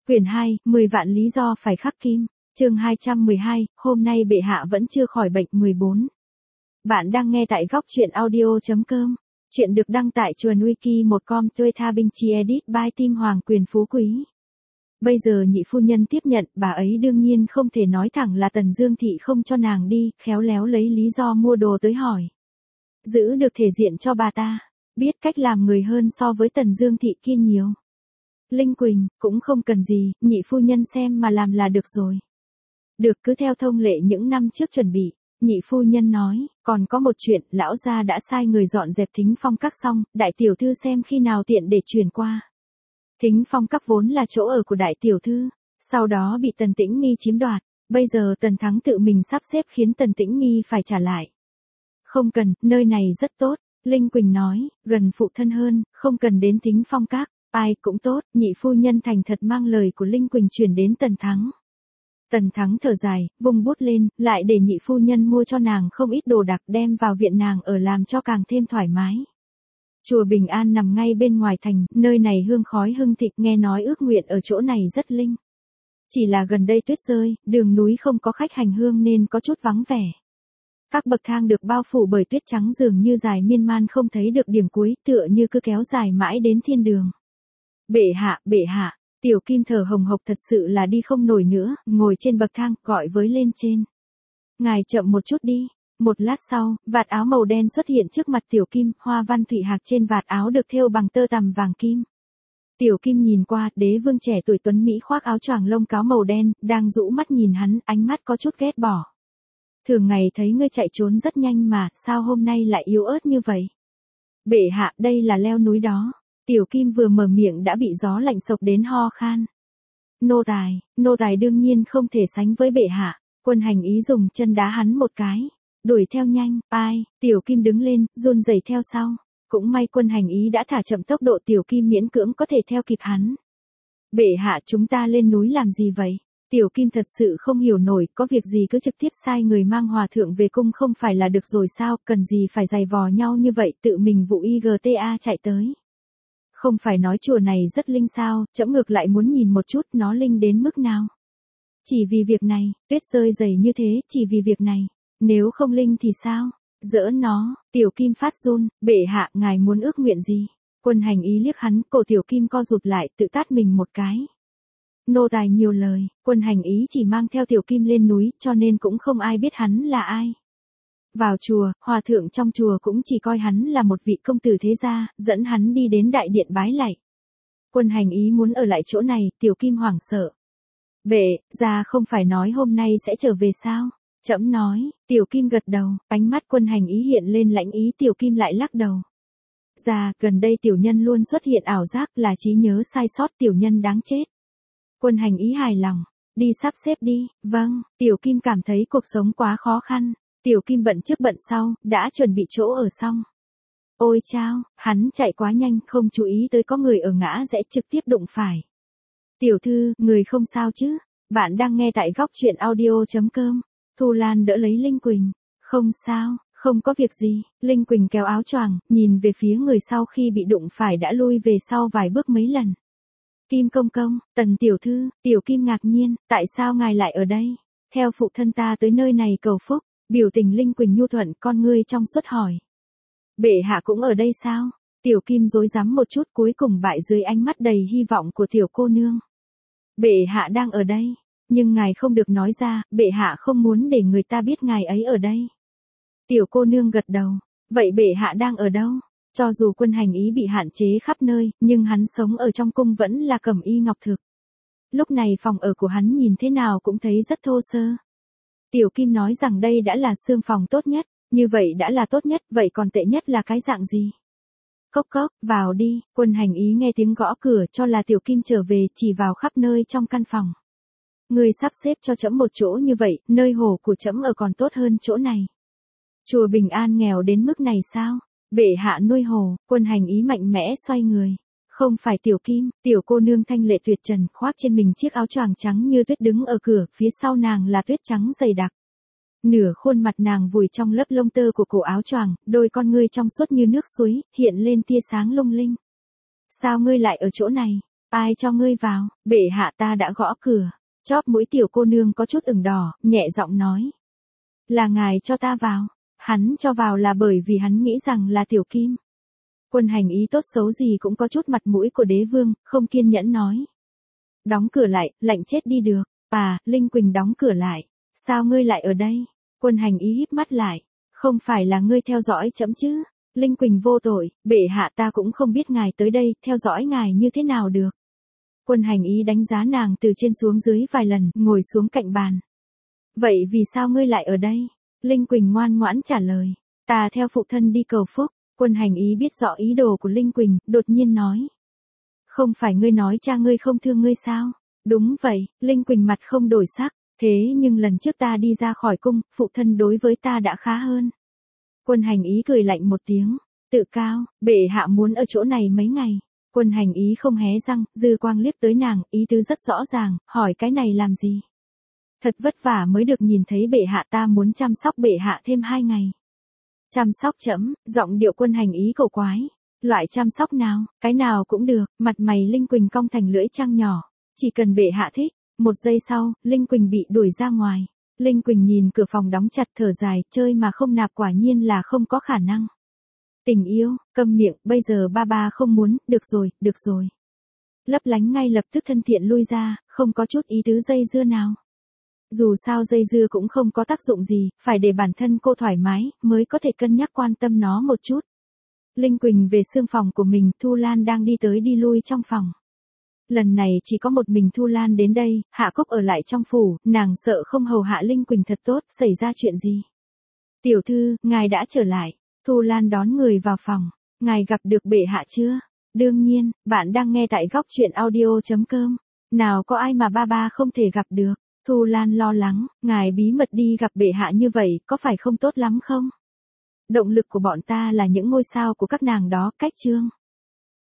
Quyển 2, 10 vạn lý do phải khắc kim. Chương 212, hôm nay bệ hạ vẫn chưa khỏi bệnh 14. Bạn đang nghe tại góc truyện audio.com. Chuyện được đăng tại chuồn wiki1com tuê tha binh chi edit by Tim Hoàng Quyền Phú Quý. Bây giờ nhị phu nhân tiếp nhận, bà ấy đương nhiên không thể nói thẳng là Tần Dương Thị không cho nàng đi, khéo léo lấy lý do mua đồ tới hỏi. Giữ được thể diện cho bà ta, biết cách làm người hơn so với Tần Dương Thị kia nhiều. Linh Quỳnh, cũng không cần gì, nhị phu nhân xem mà làm là được rồi. Được, cứ theo thông lệ những năm trước chuẩn bị. Nhị phu nhân nói, còn có một chuyện, lão gia đã sai người dọn dẹp Thính Phong Các xong, đại tiểu thư xem khi nào tiện để chuyển qua. Thính Phong Các vốn là chỗ ở của đại tiểu thư, sau đó bị Tần Tĩnh Nghi chiếm đoạt, bây giờ Tần Thắng tự mình sắp xếp khiến Tần Tĩnh Nghi phải trả lại. Không cần, nơi này rất tốt, Linh Quỳnh nói, gần phụ thân hơn, không cần đến Thính Phong Các, ai cũng tốt, nhị phu nhân thành thật mang lời của Linh Quỳnh truyền đến Tần Thắng. Tần Thắng thở dài, vung bút lên, lại để nhị phu nhân mua cho nàng không ít đồ đặc đem vào viện nàng ở làm cho càng thêm thoải mái. Chùa Bình An nằm ngay bên ngoài thành, nơi này hương khói hưng thịnh, nghe nói ước nguyện ở chỗ này rất linh. Chỉ là gần đây tuyết rơi, đường núi không có khách hành hương nên có chút vắng vẻ. Các bậc thang được bao phủ bởi tuyết trắng dường như dài miên man không thấy được điểm cuối, tựa như cứ kéo dài mãi đến thiên đường. Bệ hạ. Tiểu Kim thở hồng hộc thật sự là đi không nổi nữa, ngồi trên bậc thang, gọi với lên trên. Ngài chậm một chút đi. Một lát sau, vạt áo màu đen xuất hiện trước mặt Tiểu Kim, hoa văn thủy hạc trên vạt áo được thêu bằng tơ tằm vàng kim. Tiểu Kim nhìn qua, đế vương trẻ tuổi tuấn Mỹ khoác áo choàng lông cáo màu đen, đang rũ mắt nhìn hắn, ánh mắt có chút ghét bỏ. Thường ngày thấy ngươi chạy trốn rất nhanh mà, sao hôm nay lại yếu ớt như vậy? Bệ hạ, đây là leo núi đó. Tiểu Kim vừa mở miệng đã bị gió lạnh sộc đến ho khan. Nô tài đương nhiên không thể sánh với bệ hạ. Quân Hành Ý dùng chân đá hắn một cái. Đuổi theo nhanh, Tiểu Kim đứng lên, run rẩy theo sau. Cũng may Quân Hành Ý đã thả chậm tốc độ, Tiểu Kim miễn cưỡng có thể theo kịp hắn. Bệ hạ, chúng ta lên núi làm gì vậy? Tiểu Kim thật sự không hiểu nổi, có việc gì cứ trực tiếp sai người mang hòa thượng về cung không phải là được rồi sao, cần gì phải giày vò nhau như vậy, tự mình vụ IGTA chạy tới. Không phải nói chùa này rất linh sao, trẫm ngược lại muốn nhìn một chút nó linh đến mức nào. Chỉ vì việc này, tuyết rơi dày như thế, chỉ vì việc này, nếu không linh thì sao? Giỡn nó, Tiểu Kim phát run, bệ hạ, ngài muốn ước nguyện gì? Quân Hành Ý liếc hắn, cổ Tiểu Kim co rụt lại, tự tát mình một cái. Nô tài nhiều lời, Quân Hành Ý chỉ mang theo Tiểu Kim lên núi, cho nên cũng không ai biết hắn là ai. Vào chùa, hòa thượng trong chùa cũng chỉ coi hắn là một vị công tử thế gia, dẫn hắn đi đến đại điện bái lạy. Quân Hành Ý muốn ở lại chỗ này, Tiểu Kim hoảng sợ. Bệ, gia không phải nói hôm nay sẽ trở về sao? Trẫm nói, Tiểu Kim gật đầu, ánh mắt Quân Hành Ý hiện lên lãnh ý, Tiểu Kim lại lắc đầu. Gia, gần đây tiểu nhân luôn xuất hiện ảo giác, là trí nhớ sai sót, tiểu nhân đáng chết. Quân Hành Ý hài lòng, đi sắp xếp đi, vâng, Tiểu Kim cảm thấy cuộc sống quá khó khăn. Tiểu Kim bận trước bận sau, đã chuẩn bị chỗ ở xong. Ôi chao, hắn chạy quá nhanh, không chú ý tới có người ở ngã rẽ trực tiếp đụng phải. Tiểu thư, người không sao chứ? Bạn đang nghe tại góc truyện audio.com. Thu Lan đỡ lấy Linh Quỳnh. Không sao, không có việc gì. Linh Quỳnh kéo áo choàng, nhìn về phía người sau khi bị đụng phải đã lui về sau vài bước mấy lần. Kim công công, Tần tiểu thư, Tiểu Kim ngạc nhiên, tại sao ngài lại ở đây? Theo phụ thân ta tới nơi này cầu phúc. Biểu tình Linh Quỳnh nhu thuận, con ngươi trong suốt hỏi. Bệ hạ cũng ở đây sao? Tiểu Kim rối rắm một chút, cuối cùng bại dưới ánh mắt đầy hy vọng của tiểu cô nương. Bệ hạ đang ở đây, nhưng ngài không được nói ra, bệ hạ không muốn để người ta biết ngài ấy ở đây. Tiểu cô nương gật đầu. Vậy bệ hạ đang ở đâu? Cho dù Quân Hành Ý bị hạn chế khắp nơi, nhưng hắn sống ở trong cung vẫn là cẩm y ngọc thực. Lúc này phòng ở của hắn nhìn thế nào cũng thấy rất thô sơ. Tiểu Kim nói rằng đây đã là xương phòng tốt nhất, như vậy đã là tốt nhất, vậy còn tệ nhất là cái dạng gì? Cốc cốc, vào đi, Quân Hành Ý nghe tiếng gõ cửa cho là Tiểu Kim trở về, chỉ vào khắp nơi trong căn phòng. Người sắp xếp cho trẫm một chỗ như vậy, nơi hồ của trẫm ở còn tốt hơn chỗ này. Chùa Bình An nghèo đến mức này sao? Bệ hạ nuôi hồ, Quân Hành Ý mạnh mẽ xoay người. Không phải Tiểu Kim, tiểu cô nương thanh lệ tuyệt trần, khoác trên mình chiếc áo choàng trắng như tuyết đứng ở cửa, phía sau nàng là tuyết trắng dày đặc. Nửa khuôn mặt nàng vùi trong lớp lông tơ của cổ áo choàng, đôi con ngươi trong suốt như nước suối, hiện lên tia sáng lung linh. Sao ngươi lại ở chỗ này? Ai cho ngươi vào? Bệ hạ ta đã gõ cửa. Chóp mũi tiểu cô nương có chút ửng đỏ, nhẹ giọng nói. Là ngài cho ta vào. Hắn cho vào là bởi vì hắn nghĩ rằng là tiểu kim. Quân hành ý tốt xấu gì cũng có chút mặt mũi của đế vương, không kiên nhẫn nói. Đóng cửa lại, lạnh chết đi được. À, Linh Quỳnh đóng cửa lại. Sao ngươi lại ở đây? Quân hành ý híp mắt lại. Không phải là ngươi theo dõi trẫm chứ? Linh Quỳnh vô tội, bệ hạ ta cũng không biết ngài tới đây, theo dõi ngài như thế nào được. Quân hành ý đánh giá nàng từ trên xuống dưới vài lần, ngồi xuống cạnh bàn. Vậy vì sao ngươi lại ở đây? Linh Quỳnh ngoan ngoãn trả lời. Ta theo phụ thân đi cầu phúc. Quân hành ý biết rõ ý đồ của Linh Quỳnh, đột nhiên nói. Không phải ngươi nói cha ngươi không thương ngươi sao? Đúng vậy, Linh Quỳnh mặt không đổi sắc. Thế nhưng lần trước ta đi ra khỏi cung, phụ thân đối với ta đã khá hơn. Quân hành ý cười lạnh một tiếng. Tự cao, bệ hạ muốn ở chỗ này mấy ngày. Quân hành ý không hé răng, dư quang liếc tới nàng, ý tứ rất rõ ràng, hỏi cái này làm gì? Thật vất vả mới được nhìn thấy bệ hạ ta muốn chăm sóc bệ hạ thêm 2 ngày. Chăm sóc trẫm, giọng điệu quân hành ý cổ quái. Loại chăm sóc nào, cái nào cũng được, mặt mày Linh Quỳnh cong thành lưỡi trăng nhỏ. Chỉ cần bệ hạ thích. Một giây sau, Linh Quỳnh bị đuổi ra ngoài. Linh Quỳnh nhìn cửa phòng đóng chặt thở dài, chơi mà không nạp quả nhiên là không có khả năng. Tình yêu, câm miệng, bây giờ ba không muốn, được rồi. Lấp lánh ngay lập tức thân thiện lui ra, không có chút ý tứ dây dưa nào. Dù sao dây dưa cũng không có tác dụng gì, phải để bản thân cô thoải mái, mới có thể cân nhắc quan tâm nó một chút. Linh Quỳnh về xương phòng của mình, Thu Lan đang đi tới đi lui trong phòng. Lần này chỉ có một mình Thu Lan đến đây, Hạ Cúc ở lại trong phủ, nàng sợ không hầu hạ Linh Quỳnh thật tốt, xảy ra chuyện gì. Tiểu thư, ngài đã trở lại. Thu Lan đón người vào phòng. Ngài gặp được bệ hạ chưa? Đương nhiên, bạn đang nghe tại góc truyện audio.com. Nào có ai mà ba không thể gặp được. Thu Lan lo lắng, ngài bí mật đi gặp bệ hạ như vậy, có phải không tốt lắm không? Động lực của bọn ta là những ngôi sao của các nàng đó, cách chương.